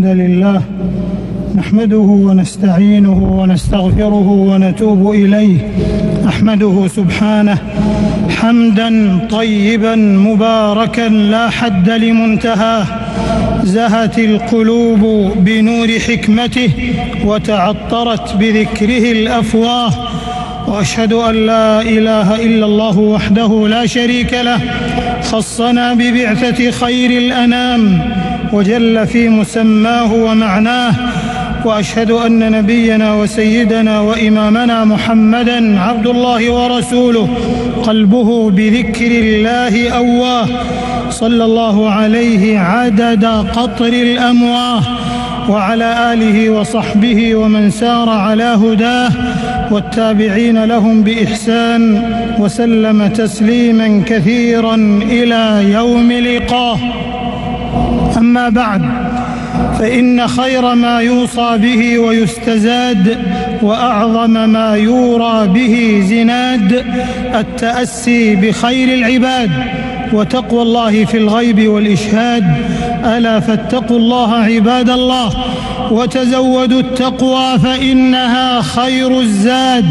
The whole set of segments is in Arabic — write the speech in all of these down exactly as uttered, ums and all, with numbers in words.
لله نحمده ونستعينه ونستغفره ونتوب إليه. أحمده سبحانه حمدا طيبا مباركا لا حد لمنتهاه، زهت القلوب بنور حكمته وتعطرت بذكره الأفواه، وأشهد أن لا إله إلا الله وحده لا شريك له، خصنا ببعثة خير الأنام وجل في مسماه ومعناه. وأشهد أن نبينا وسيدنا وإمامنا محمدًا عبد الله ورسوله، قلبه بذكر الله أواه، صلى الله عليه عدد قطر الأمواه، وعلى آله وصحبه ومن سار على هداه والتابعين لهم بإحسان، وسلم تسليما كثيرا إلى يوم لقاه. أما بعد، فإن خير ما يوصى به ويستزاد وأعظم ما يورى به زناد التأسي بخير العباد وتقوى الله في الغيب والإشهاد. ألا فاتقوا الله عباد الله، وتزودوا التقوى فإنها خير الزاد،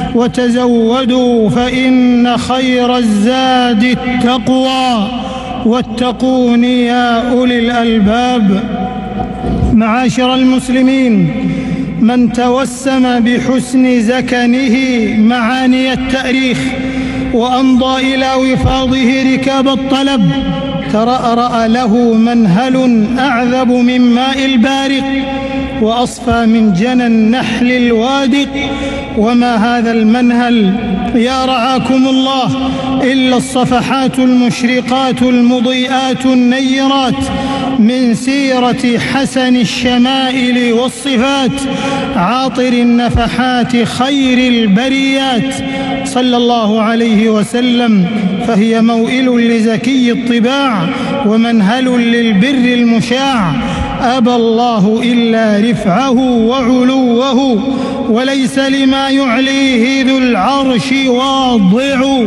وتزودوا فإن خير الزاد التقوى، واتقون يا أولي الألباب. معاشر المسلمين، من توسم بحسن زكنه معاني التأريخ وأمضى إلى وفاضه ركاب الطلب ترأرأ له منهل أعذب من ماء البارق وأصفى من جنى النحل الوادق. وما هذا المنهل يا رعاكم الله إلا الصفحات المشرقات المضيئات النيرات من سيرة حسن الشمائل والصفات، عاطر النفحات خير البريات صلى الله عليه وسلم. فهي موئل لزكي الطباع ومنهل للبر المشاع، أبى الله إلا رفعه وعلوه، وليس لما يعليه ذو العرش واضع.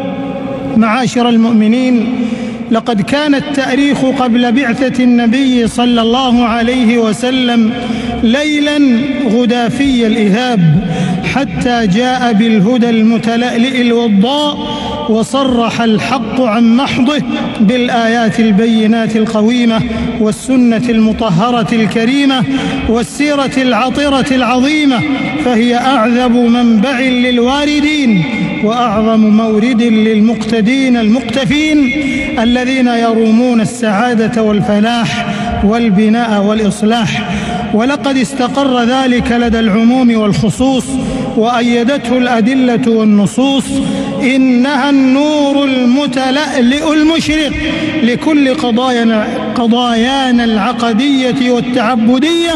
معاشر المؤمنين، لقد كان التأريخ قبل بعثة النبي صلى الله عليه وسلم ليلا غدافي الإهاب، حتى جاء بالهدى المتلألئ الوضاء وصرح الحق عن محضه بالآيات البينات القويمة والسنة المطهرة الكريمة والسيرة العطرة العظيمة. فهي أعذب منبع للواردين وأعظم مورد للمقتدين المقتفين الذين يرومون السعادة والفلاح والبناء والإصلاح. ولقد استقر ذلك لدى العموم والخصوص، وأيدته الأدلة والنصوص. إنها النور المتلألئ المشرق لكل قضايانا, قضايانا العقدية والتعبدية،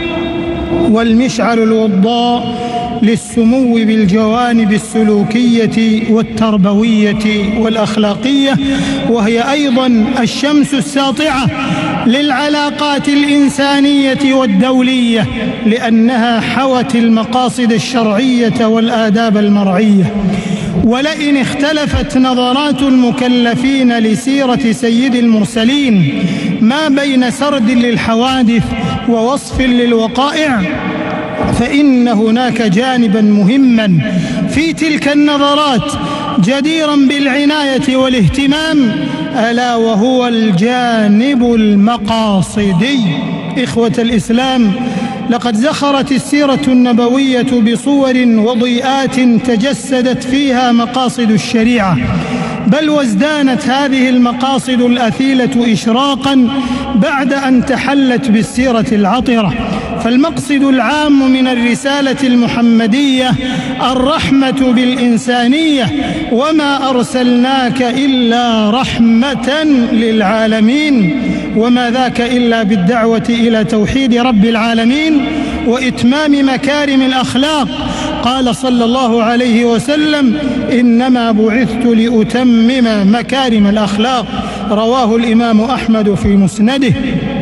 والمشعل الوضاء للسمو بالجوانب السلوكية والتربوية والأخلاقية، وهي أيضا الشمس الساطعة للعلاقات الإنسانية والدولية، لأنها حوت المقاصد الشرعية والآداب المرعية. ولئن اختلفت نظرات المكلفين لسيرة سيد المرسلين ما بين سرد للحوادث ووصف للوقائع، فإن هناك جانبا مهما في تلك النظرات جديرا بالعناية والاهتمام، ألا وهو الجانب المقاصدي. إخوة الإسلام، لقد زخرت السيرة النبوية بصور وضيئات تجسدت فيها مقاصد الشريعة، بل وازدانت هذه المقاصد الأثيلة إشراقا بعد أن تحلت بالسيرة العطرة. فالمقصد العام من الرسالة المحمدية الرحمة بالإنسانية، وما أرسلناك إلا رحمة للعالمين، وما ذاك إلا بالدعوة إلى توحيد رب العالمين وإتمام مكارم الأخلاق. قال صلى الله عليه وسلم: إنما بعثت لأتمم مكارم الأخلاق. رواه الإمام أحمد في مسنده.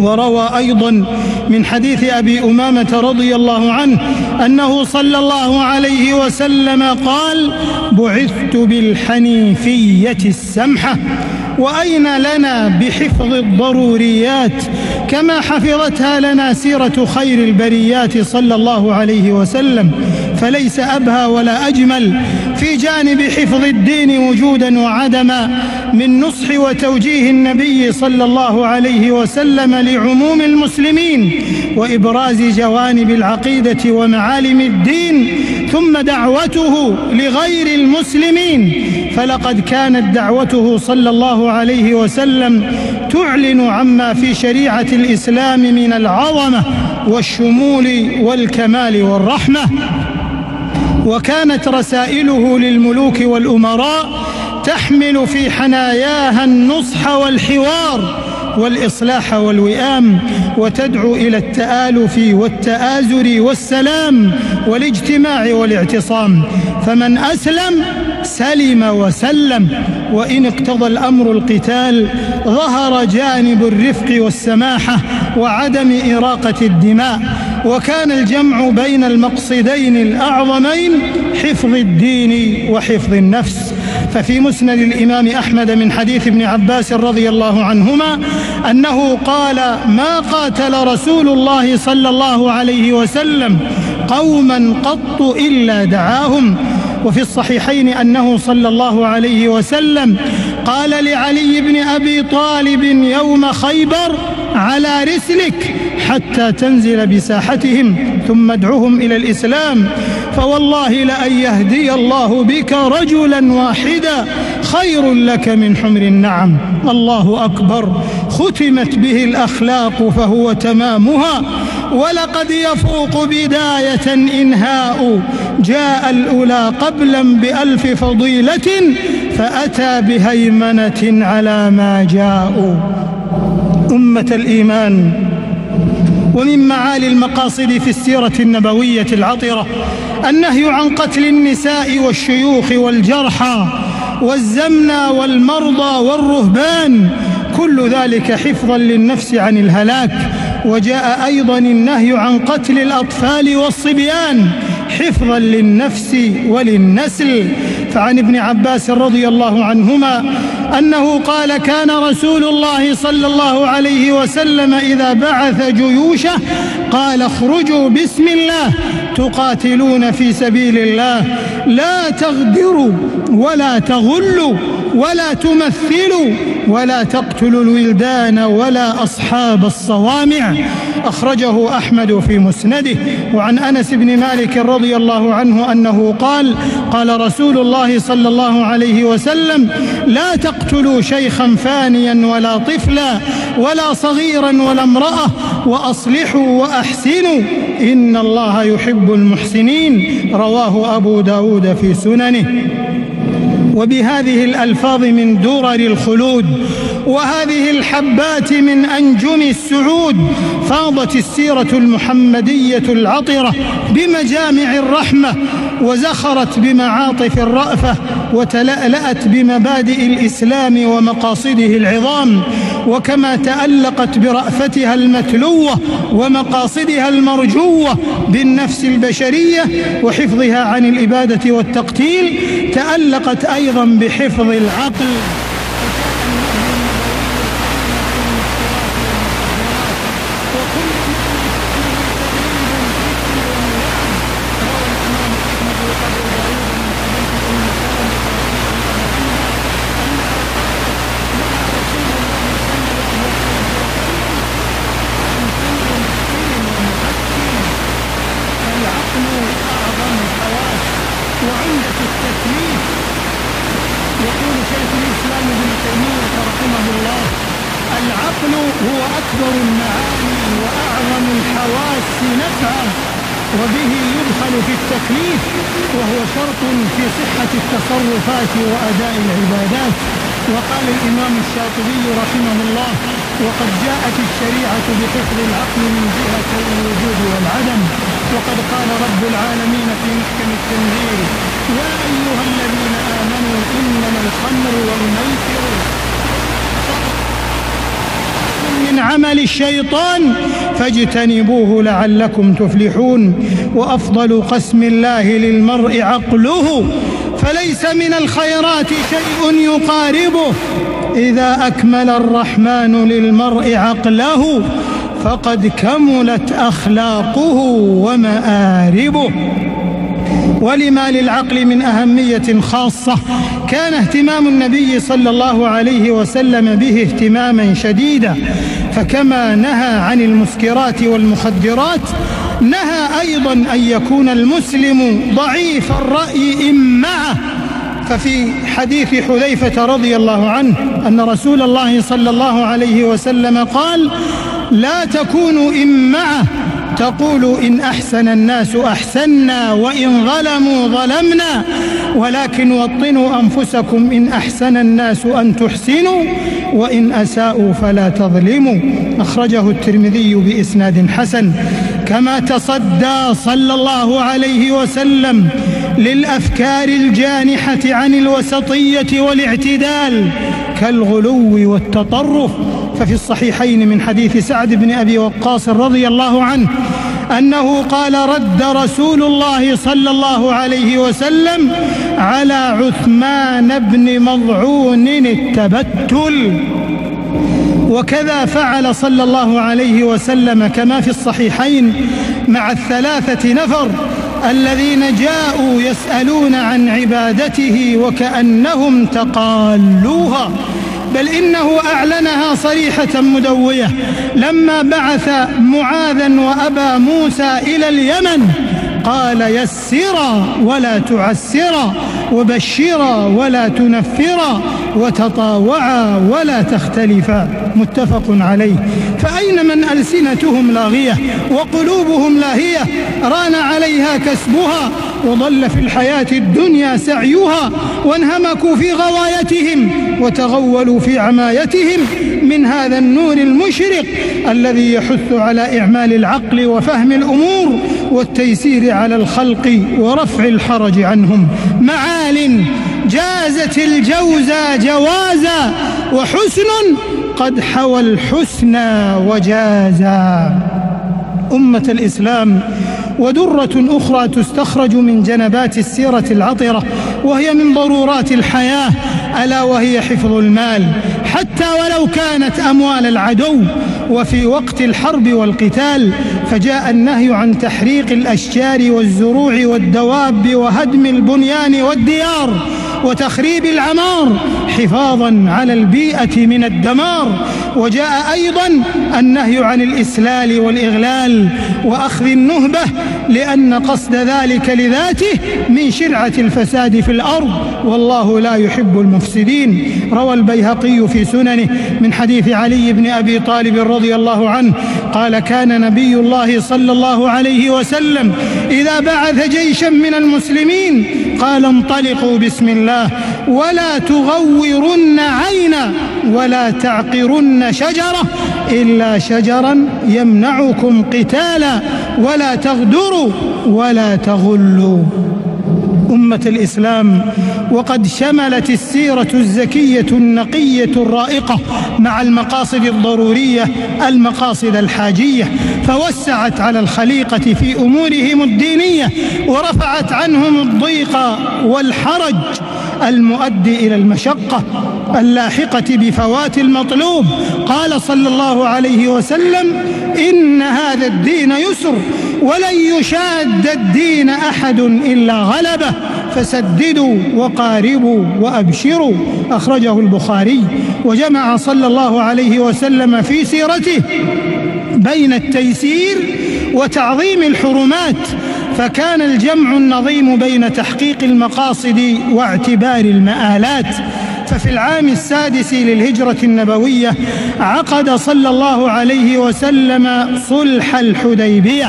وروى أيضا من حديث أبي أمامة رضي الله عنه أنه صلى الله عليه وسلم قال: بعثت بالحنيفية السمحة. وأين لنا بحفظ الضروريات كما حفظتها لنا سيرة خير البريات صلى الله عليه وسلم؟ فليس أبهى ولا أجمل في جانب حفظ الدين وجودا وعدما من نصح وتوجيه النبي صلى الله عليه وسلم لعموم المسلمين وإبراز جوانب العقيدة ومعالم الدين، ثم دعوته لغير المسلمين. فلقد كانت دعوته صلى الله عليه وسلم تعلن عما في شريعة الإسلام من العظمة والشمول والكمال والرحمة. وكانت رسائله للملوك والأمراء تحمل في حناياها النصح والحوار والإصلاح والوئام، وتدعو إلى التآلف والتآزر والسلام والاجتماع والاعتصام. فمن أسلم سلم وسلم، وإن اقتضى الأمر القتال ظهر جانب الرفق والسماحة وعدم إراقة الدماء. وكان الجمع بين المقصدين الأعظمين حفظ الدين وحفظ النفس. ففي مسند الإمام أحمد من حديث ابن عباس رضي الله عنهما أنه قال: ما قاتل رسول الله صلى الله عليه وسلم قوما قط إلا دعاهم. وفي الصحيحين أنه صلى الله عليه وسلم قال لعلي بن أبي طالب يوم خيبر: على رسلك حتى تنزل بساحتهم ثم ادعهم إلى الإسلام، فوالله لأن يهدي الله بك رجلا واحدا خير لك من حمر النعم. الله أكبر. ختمت به الأخلاق فهو تمامها، ولقد يفوق بداية إنهاء. جاء الأولى قبلا بألف فضيلة، فأتى بهيمنة على ما جاءوا. أمة الإيمان، ومن معالي المقاصد في السيرة النبوية العطرة النهي عن قتل النساء والشيوخ والجرحى والزمنى والمرضى والرهبان، كل ذلك حفظا للنفس عن الهلاك. وجاء أيضا النهي عن قتل الأطفال والصبيان حفظا للنفس وللنسل. فعن ابن عباس رضي الله عنهما أنه قال: كان رسول الله صلى الله عليه وسلم إذا بعث جيوشه قال: اخرجوا بسم الله تقاتلون في سبيل الله، لا تغدروا ولا تغلوا ولا تمثلوا ولا تقتلوا الولدان ولا أصحاب الصوامع. أخرجه أحمد في مسنده. وعن أنس بن مالك رضي الله عنه أنه قال: قال رسول الله صلى الله عليه وسلم: لا تقتلوا شيخا فانيا ولا طفلا ولا صغيرا ولا امرأة، وأصلحوا وأحسنوا إن الله يحب المحسنين. رواه أبو داود في سننه. وبهذه الألفاظ من درر الخلود وهذه الحبات من أنجم السعود فاضت السيرة المحمدية العطرة بمجامع الرحمة، وزخرت بمعاطف الرأفة، وتلألأت بمبادئ الإسلام ومقاصده العظام. وكما تألقت برأفتها المتلوة ومقاصدها المرجوة بالنفس البشرية وحفظها عن الإبادة والتقتيل، تألقت أيضا بحفظ العقل. وعمدة التكليف. يقول شيخ الإسلام ابن تيمية رحمه الله: العقل هو أكبر المعاني وأعظم الحواس نفعا، وبه يدخل في التكليف، وهو شرط في صحة التصرفات وأداء العبادات. وقال الإمام الشاطبي رحمه الله: وقد جاءت الشريعة بحفظ العقل من جهة الوجود والعدم. وقد قال رب العالمين في محكم التنزيل: يا أيها الذين آمنوا إنما الخمر والميسر من عمل الشيطان فاجتنبوه لعلكم تفلحون. وأفضل قسم الله للمرء عقله، فليس من الخيرات شيء يقاربه. إذا أكمل الرحمن للمرء عقله فقد كملت أخلاقه ومآربه. ولما للعقل من أهمية خاصة، كان اهتمام النبي صلى الله عليه وسلم به اهتماما شديدا، فكما نهى عن المسكرات والمخدرات نهى أيضا أن يكون المسلم ضعيف الرأي إمعه. ففي حديث حذيفة رضي الله عنه أن رسول الله صلى الله عليه وسلم قال: لا تكونوا إمعة تقول إن أحسن الناس أحسنا وإن ظلموا ظلمنا، ولكن وطنوا أنفسكم إن أحسن الناس أن تحسنوا وإن أساءوا فلا تظلموا. أخرجه الترمذي بإسناد حسن. كما تصدى صلى الله عليه وسلم للأفكار الجانحة عن الوسطية والاعتدال كالغلو والتطرف، ففي الصحيحين من حديث سعد بن أبي وقاص رضي الله عنه أنه قال: رد رسول الله صلى الله عليه وسلم على عثمان بن مظعون التبتل. وكذا فعل صلى الله عليه وسلم كما في الصحيحين مع الثلاثة نفر الذين جاءوا يسألون عن عبادته وكأنهم تقالوها، بل إنه أعلنها صريحة مدوية لما بعث معاذا وأبا موسى إلى اليمن، قال: يسرا ولا تعسرا، وبشرا ولا تنفرا، وتطاوعا ولا تختلفا. متفق عليه. فأين من ألسنتهم لاغية وقلوبهم لاهية ران عليها كسبها وضل في الحياة الدنيا سعيها، وانهمكوا في غوايتهم وتغولوا في عمايتهم من هذا النور المشرق الذي يحث على إعمال العقل وفهم الأمور والتيسير على الخلق ورفع الحرج عنهم. معال جازت الجوزى جوازا، وحسن قد حوى الحسنى وجازا. أمة الإسلام، ودرة أخرى تستخرج من جنبات السيرة العطرة وهي من ضرورات الحياة، ألا وهي حفظ المال حتى ولو كانت أموال العدو. وفي وقت الحرب والقتال فجاء النهي عن تحريق الأشجار والزروع والدواب وهدم البنيان والديار وتخريب العمار حفاظا على البيئة من الدمار. وجاء أيضا النهي عن الإسلال والإغلال وأخذ النهبة، لأن قصد ذلك لذاته من شرعة الفساد في الأرض، والله لا يحب المفسدين. روى البيهقي في سننه من حديث علي بن أبي طالب رضي الله عنه قال: كان نبي الله صلى الله عليه وسلم إذا بعث جيشا من المسلمين قال: انطلقوا بسم الله ولا تغورن عينا ولا تعقرن شجرة إلا شجرا يمنعكم قتالا، ولا تغدروا ولا تغلوا. أمة الإسلام، وقد شملت السيرة الزكية النقية الرائقة مع المقاصد الضرورية المقاصد الحاجية، فوسعت على الخليقة في أمورهم الدينية ورفعت عنهم الضيق والحرج المؤدي إلى المشقة اللاحقة بفوات المطلوب. قال صلى الله عليه وسلم: إن هذا الدين يسر ولن يشاد الدين أحد إلا غلبه، فسددوا وقاربوا وأبشروا. أخرجه البخاري. وجمع صلى الله عليه وسلم في سيرته بين التيسير وتعظيم الحرمات، فكان الجمع النظيم بين تحقيق المقاصد واعتبار المآلات. ففي العام السادس للهجرة النبوية عقد صلى الله عليه وسلم صلح الحديبية،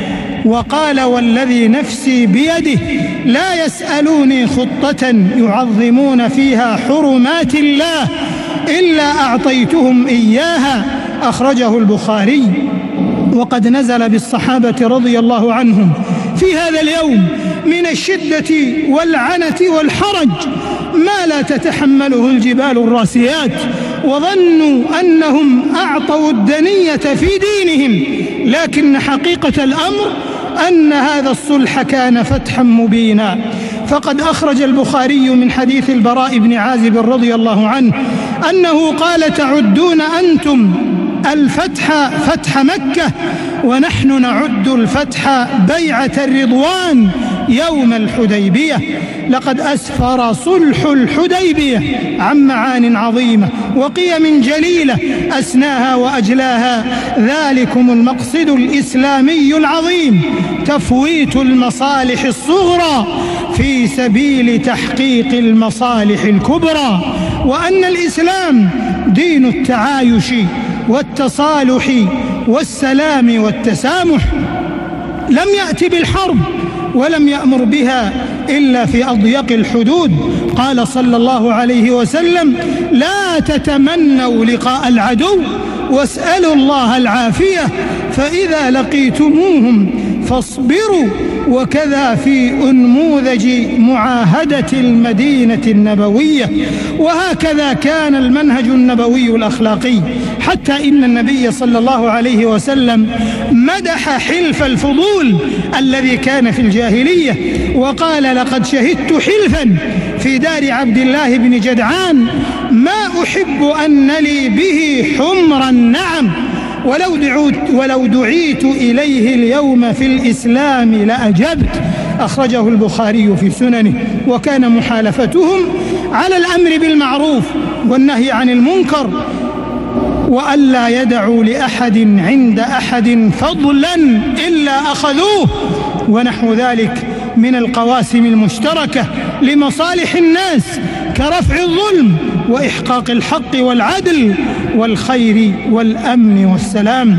وقال: والذي نفسي بيده لا يسألوني خطة يعظمون فيها حرمات الله إلا أعطيتهم إياها. أخرجه البخاري. وقد نزل بالصحابة رضي الله عنهم في هذا اليوم من الشدة والعنة والحرج ما لا تتحمله الجبال الراسيات، وظنوا أنهم أعطوا الدنية في دينهم، لكن حقيقة الأمر أن هذا الصلح كان فتحا مبينا. فقد أخرج البخاري من حديث البراء بن عازب رضي الله عنه أنه قال: تعدون أنتم الفتح فتح مكة ونحن نعد الفتح بيعة الرضوان يوم الحديبية. لقد أسفر صلح الحديبية عن معان عظيمة وقيم جليلة أسناها وأجلاها ذلكم المقصد الإسلامي العظيم: تفويت المصالح الصغرى في سبيل تحقيق المصالح الكبرى، وأن الإسلام دين التعايش والتصالح والسلام والتسامح، لم يأت بالحرب ولم يأمر بها إلا في أضيق الحدود. قال صلى الله عليه وسلم: لا تتمنوا لقاء العدو واسألوا الله العافية، فإذا لقيتموهم فاصبروا. وكذا في أنموذج معاهدة المدينة النبوية. وهكذا كان المنهج النبوي الأخلاقي، حتى إن النبي صلى الله عليه وسلم مدح حلف الفضول الذي كان في الجاهلية وقال: لقد شهدت حلفا في دار عبد الله بن جدعان ما أحب أن لي به حمر النعم، ولو دعوت, ولو دعيت إليه اليوم في الإسلام لأجبت. أخرجه البخاري في سننه. وكان محالفتهم على الأمر بالمعروف والنهي عن المنكر، وألا يدعوا لأحد عند أحد فضلا إلا أخذوه، ونحو ذلك من القواسم المشتركة لمصالح الناس كرفع الظلم وإحقاق الحق والعدل والخير والأمن والسلام.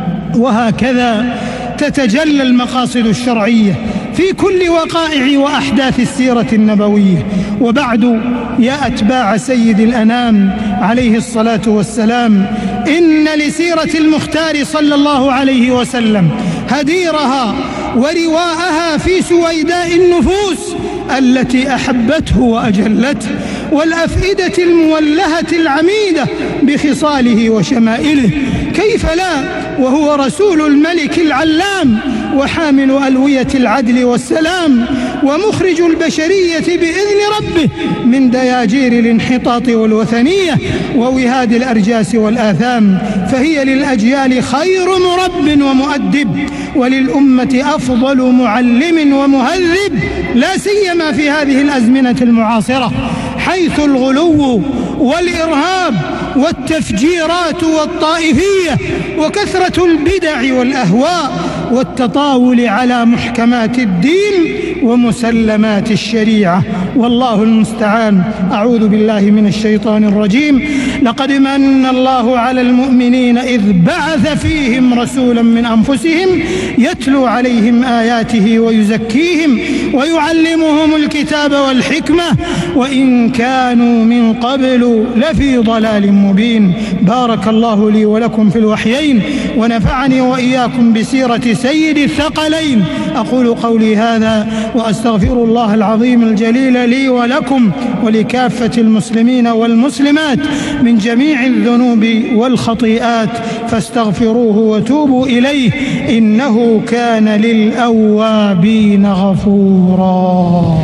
وهكذا تتجلى المقاصد الشرعية في كل وقائع وأحداث السيرة النبوية. وبعد، يا أتباع سيد الأنام عليه الصلاة والسلام، إن لسيرة المختار صلى الله عليه وسلم هديرها ورواءها في سويداء النفوس التي أحبته وأجلته، والأفئدة المولهة العميدة بخصاله وشمائله. كيف لا وهو رسول الملك العلام وحامل ألوية العدل والسلام ومخرج البشرية بإذن ربه من دياجير الانحطاط والوثنية ووهاد الأرجاس والآثام. فهي للأجيال خير مرب ومؤدب، وللأمة أفضل معلم ومهذب، لا سيما في هذه الأزمنة المعاصرة، حيث الغلو والإرهاب والتفجيرات والطائفية وكثرة البدع والأهواء والتطاول على محكمات الدين ومسلمات الشريعة. والله المستعان. أعوذ بالله من الشيطان الرجيم. لقد من الله على المؤمنين إذ بعث فيهم رسولا من أنفسهم يتلو عليهم آياته ويزكيهم ويعلمهم الكتاب والحكمة وإن كانوا من قبل لفي ضلال مبين. بارك الله لي ولكم في الوحيين، ونفعني وإياكم بسيرة سيد الثقلين. أقول قولي هذا وأستغفر الله العظيم الجليل لي ولكم ولكافة المسلمين والمسلمات من جميع الذنوب والخطيئات، فاستغفروه وتوبوا إليه إنه كان للأوابين غفورا.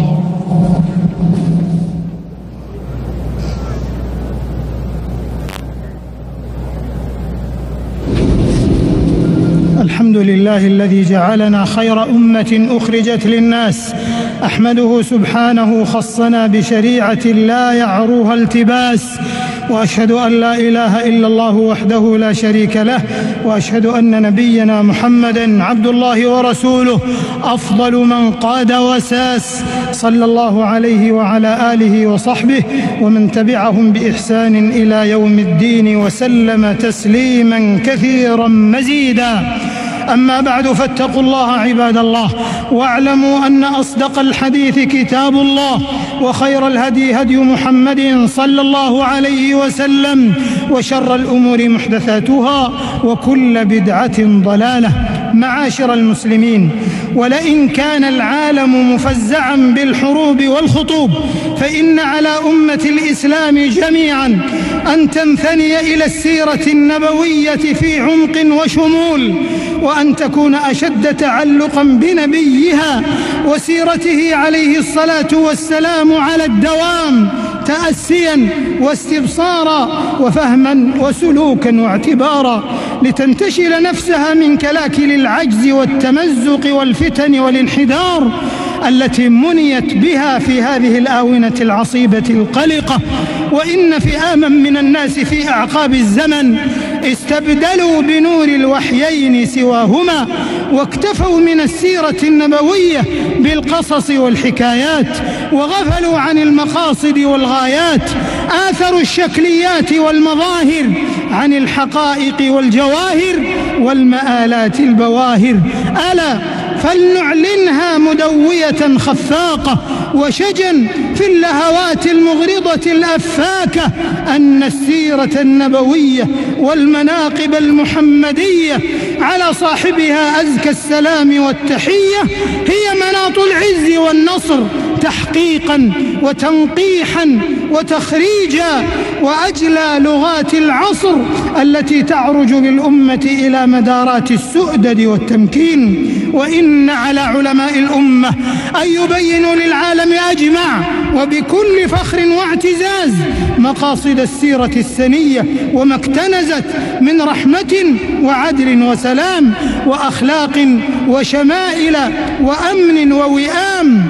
الحمد لله الذي جعلنا خير أمة أخرجت للناس. أحمده سبحانه خصنا بشريعة لا يعروها التباس، وأشهد أن لا إله إلا الله وحده لا شريك له، وأشهد أن نبينا محمدًا عبد الله ورسوله أفضل من قاد وساس، صلى الله عليه وعلى آله وصحبه ومن تبعهم بإحسان إلى يوم الدين وسلم تسليمًا كثيرا مزيدا. أما بعد، فاتقوا الله عباد الله، واعلموا أن أصدق الحديث كتاب الله، وخير الهدي هدي محمد صلى الله عليه وسلم، وشر الأمور محدثاتها، وكل بدعة ضلالة، معاشر المسلمين، ولئن كان العالم مفزعا بالحروب والخطوب فإن على أمة الإسلام جميعا أن تنثني إلى السيرة النبوية في عمق وشمول، وأن تكون أشد تعلقا بنبيها وسيرته عليه الصلاة والسلام على الدوام، تأسيا واستبصارا وفهما وسلوكا واعتبارا، لتنتشل نفسها من كلاكل العجز والتمزق والفتن والانحدار التي منيت بها في هذه الآونة العصيبة القلقة. وإن فئاما من الناس في أعقاب الزمن استبدلوا بنور الوحيين سواهما، واكتفوا من السيرة النبوية بالقصص والحكايات، وغفلوا عن المقاصد والغايات، آثروا الشكليات والمظاهر عن الحقائق والجواهر والمآلات البواهر. ألا فلنعلنها مدوية خفاقة وشجا في اللهوات المغرضة الأفاكة أن السيرة النبوية والمناقب المحمدية على صاحبها أزكى السلام والتحية هي مناط العز والنصر، تحقيقا وتنقيحا وتخريجا، وأجلى لغات العصر التي تعرج بالأمة إلى مدارات السؤدد والتمكين. وإن على علماء الأمة أن يبينوا للعالم أجمع وبكل فخر واعتزاز مقاصد السيرة السنية وما اكتنزت من رحمة وعدل وسلام وأخلاق وشمائل وأمن ووئام.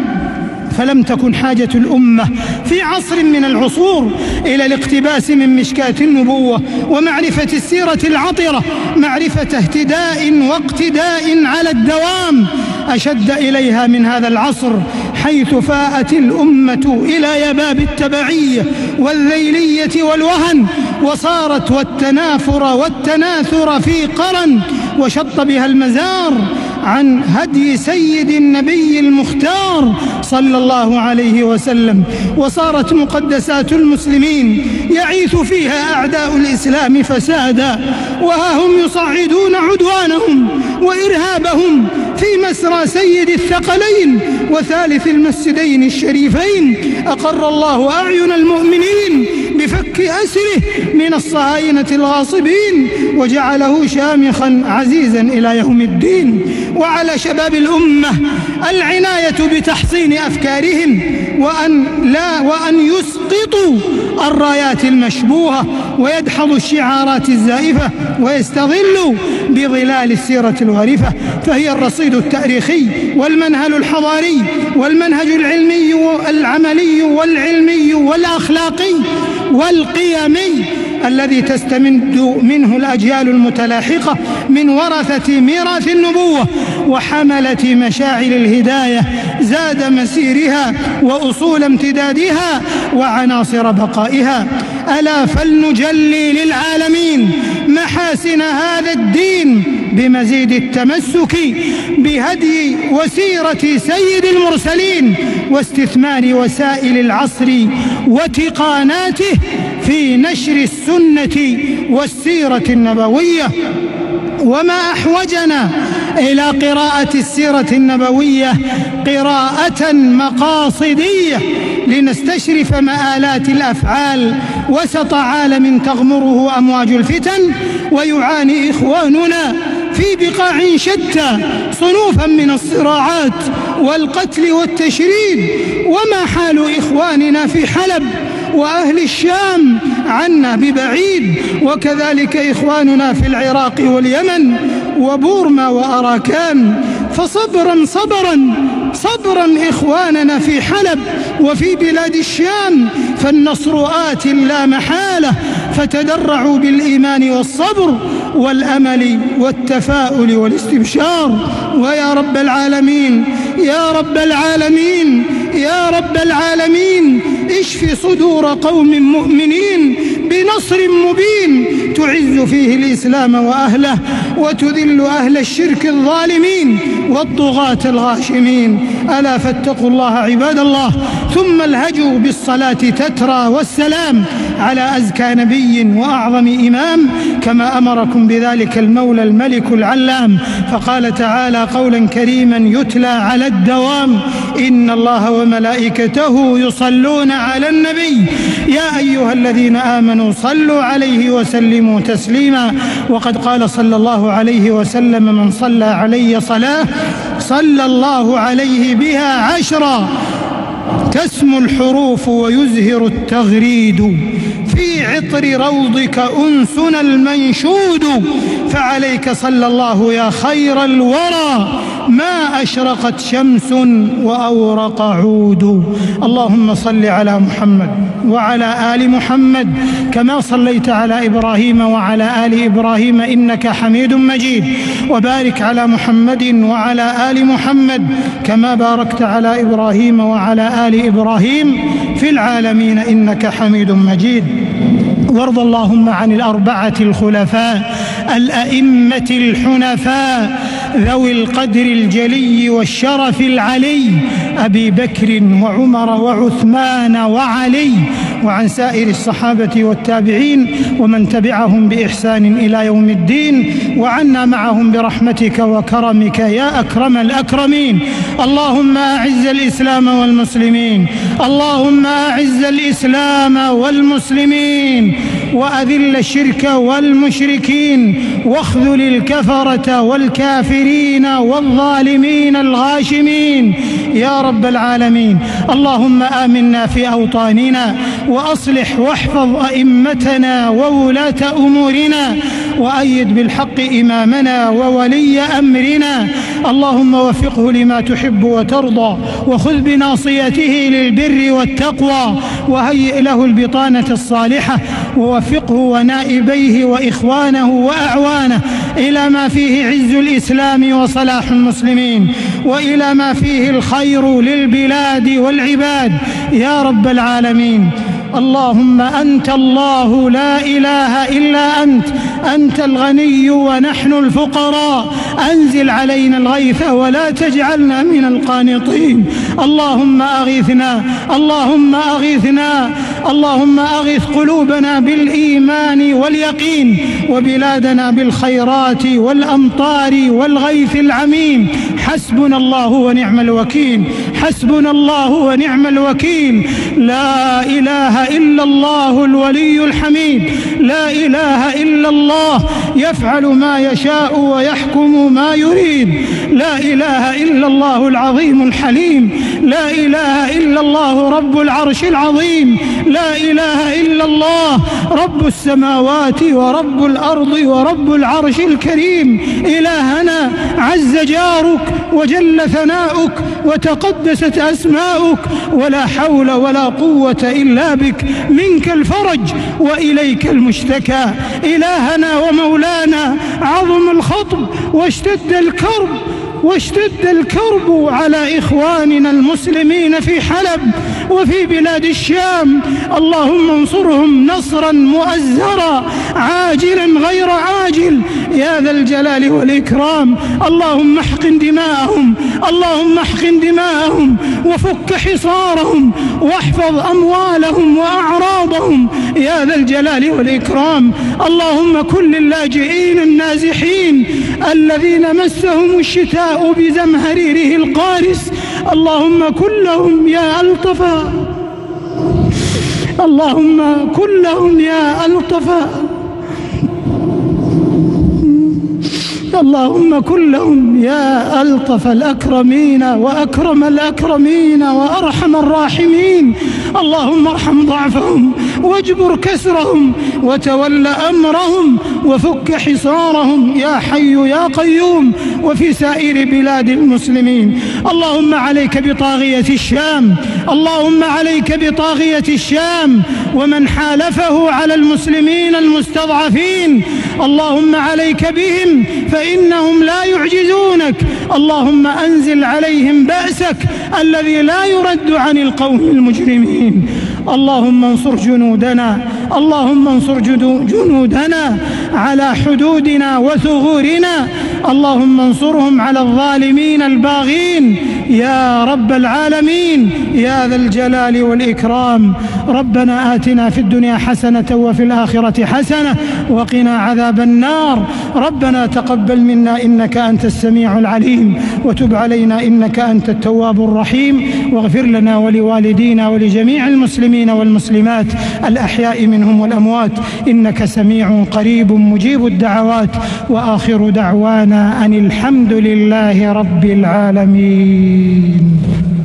فلم تكن حاجة الأمة في عصر من العصور إلى الاقتباس من مشكاة النبوة ومعرفة السيرة العطرة، معرفة اهتداء واقتداء على الدوام أشد إليها من هذا العصر، حيث فاءت الأمة إلى يباب التبعية والذيلية والوهن، وصارت والتنافر والتناثر في قرن، وشط بها المزار عن هدي سيد النبي المختار صلى الله عليه وسلم، وصارت مقدسات المسلمين يعيث فيها أعداء الإسلام فسادا، وها هم يصعدون عدوانهم وإرهابهم في مسرى سيد الثقلين وثالث المسجدين الشريفين. أقر الله أعين المؤمنين بفك أسره من الصهاينة الغاصبين، وجعله شامخا عزيزا إلى يوم الدين. وعلى شباب الأمة العناية بتحصين أفكارهم وأن لا وأن يسقطوا الرايات المشبوهة ويدحضوا الشعارات الزائفة ويستظلوا بظلال السيرة الوارفة، فهي الرصيد التاريخي والمنهل الحضاري والمنهج العلمي والعملي والعلمي والأخلاقي والقيمي الذي تستمد منه الأجيال المتلاحقة من ورثة ميراث النبوة وحملة مشاعل الهداية زاد مسيرها وأصول امتدادها وعناصر بقائها. ألا فلنجلي للعالمين محاسن هذا الدين بمزيد التمسك بهدي وسيرة سيد المرسلين واستثمار وسائل العصر وتقاناته في نشر السنة والسيرة النبوية. وما أحوجنا إلى قراءة السيرة النبوية قراءة مقاصدية لنستشرف مآلات الأفعال وسط عالم تغمره أمواج الفتن، ويعاني إخواننا في بقاع شتى صنوفا من الصراعات والقتل والتشريد. وما حال إخواننا في حلب وأهل الشام عنا ببعيد، وكذلك إخواننا في العراق واليمن وبورما وأراكان. فصبرا صبرا صبرا إخواننا في حلب وفي بلاد الشام، فالنصر آت لا محالة، فتدرعوا بالإيمان والصبر والأمل والتفاؤل والاستبشار. ويا رب العالمين يا رب العالمين يا رب العالمين اشف صدور قوم مؤمنين بنصر مبين تعز فيه الإسلام وأهله وتذل أهل الشرك الظالمين والطغاة الغاشمين. ألا فاتقوا الله عباد الله. ثم الهجوا بالصلاة تترى والسلام على أزكى نبي وأعظم إمام كما أمركم بذلك المولى الملك العلام، فقال تعالى قولا كريما يتلى على الدوام: إن الله وملائكته يصلون على النبي يا أيها الذين آمنوا صلوا عليه وسلموا تسليما. وقد قال صلى الله عليه وسلم: من صلى علي صلاة صلى الله عليه بها عشرا تسمو الحروف ويزهر التغريد، في عطر روضك أنسنا المنشود، فعليك صلى الله يا خير الورى ما أشرقت شمس وأورق عود. اللهم صل على محمد وعلى آل محمد كما صليت على إبراهيم وعلى آل إبراهيم إنك حميد مجيد، وبارك على محمد وعلى آل محمد كما باركت على إبراهيم وعلى آل إبراهيم في العالمين إنك حميد مجيد. وارض اللهم عن الأربعة الخلفاء الأئمة الحنفاء ذوي القدر الجلي والشرف العلي، أبي بكر وعمر وعثمان وعلي، وعن سائر الصحابة والتابعين ومن تبعهم بإحسان إلى يوم الدين، وعنا معهم برحمتك وكرمك يا أكرم الأكرمين. اللهم أعز الإسلام والمسلمين، اللهم أعز الإسلام والمسلمين، وأذل الشرك والمشركين، واخذل الكفرة والكافرين والظالمين الغاشمين يا رب العالمين. اللهم آمنا في أوطاننا، وأصلح واحفظ أئمتنا وولاة أمورنا، وأيد بالحق إمامنا وولي أمرنا. اللهم وفقه لما تحب وترضى، وخذ بناصيته للبر والتقوى، وهيئ له البطانة الصالحة، ووفقه ونائبيه وإخوانه وأعوانه إلى ما فيه عز الإسلام وصلاح المسلمين، وإلى ما فيه الخير للبلاد والعباد يا رب العالمين. اللهم أنت الله لا إله إلا أنت، أنت الغني ونحن الفقراء، أنزل علينا الغيث ولا تجعلنا من القانطين. اللهم أغثنا، اللهم أغثنا، اللهم أغث قلوبنا بالإيمان واليقين، وبلادنا بالخيرات والأمطار والغيث العميم. حسبنا الله ونعم الوكيل، حسبنا الله ونعم الوكيل. لا إله إلا الله الولي الحميد، لا إله إلا الله يفعل ما يشاء ويحكم ما يريد. لا إله إلا الله العظيم الحليم، لا إله إلا الله رب العرش العظيم، لا إله إلا الله رب السماوات ورب الأرض ورب العرش الكريم. إلهنا عز جارك وجل ثناؤك وتقدست أسماؤك، ولا حول ولا قوة إلا بك، منك الفرج وإليك المشتكى. إلهنا ومولانا عظم الخطب واشتد الكرب واشتد الكرب على إخواننا المسلمين في حلب وفي بلاد الشام. اللهم انصرهم نصرا مؤزرا عاجلا غير عاجل يا ذا الجلال والإكرام. اللهم احقن دماءهم، اللهم احقن دماءهم وفك حصارهم، واحفظ أموالهم وأعراضهم يا ذا الجلال والإكرام. اللهم كن للاجئين النازحين الذين مسهم الشتاء بزمهريره القارس، اللهم كن لهم يا ألطفا، اللهم كن لهم يا ألطفا، اللهم كن لهم يا ألطف الأكرمين وأكرم الأكرمين وأرحم الراحمين. اللهم ارحم ضعفهم واجبر كسرهم وتول أمرهم وفك حصارهم يا حي يا قيوم، وفي سائر بلاد المسلمين. اللهم عليك بطاغية الشام، اللهم عليك بطاغية الشام ومن حالفه على المسلمين المستضعفين. اللهم عليك بهم فإنهم لا يعجزونك. اللهم أنزل عليهم بأسك الذي لا يرد عن القوم المجرمين. اللهم انصر جنودنا، اللهم انصر جنودنا على حدودنا وثغورنا. اللهم انصرهم على الظالمين الباغين يا رب العالمين يا ذا الجلال والإكرام. ربنا آتنا في الدنيا حسنة وفي الآخرة حسنة وقنا عذاب النار. ربنا تقبل منا إنك أنت السميع العليم، وتب علينا إنك أنت التواب الرحيم، واغفر لنا ولوالدينا ولجميع المسلمين والمسلمات الأحياء منهم والأموات، إنك سميع قريب مجيب الدعوات. وآخر دعوانا أن الحمد لله رب العالمين.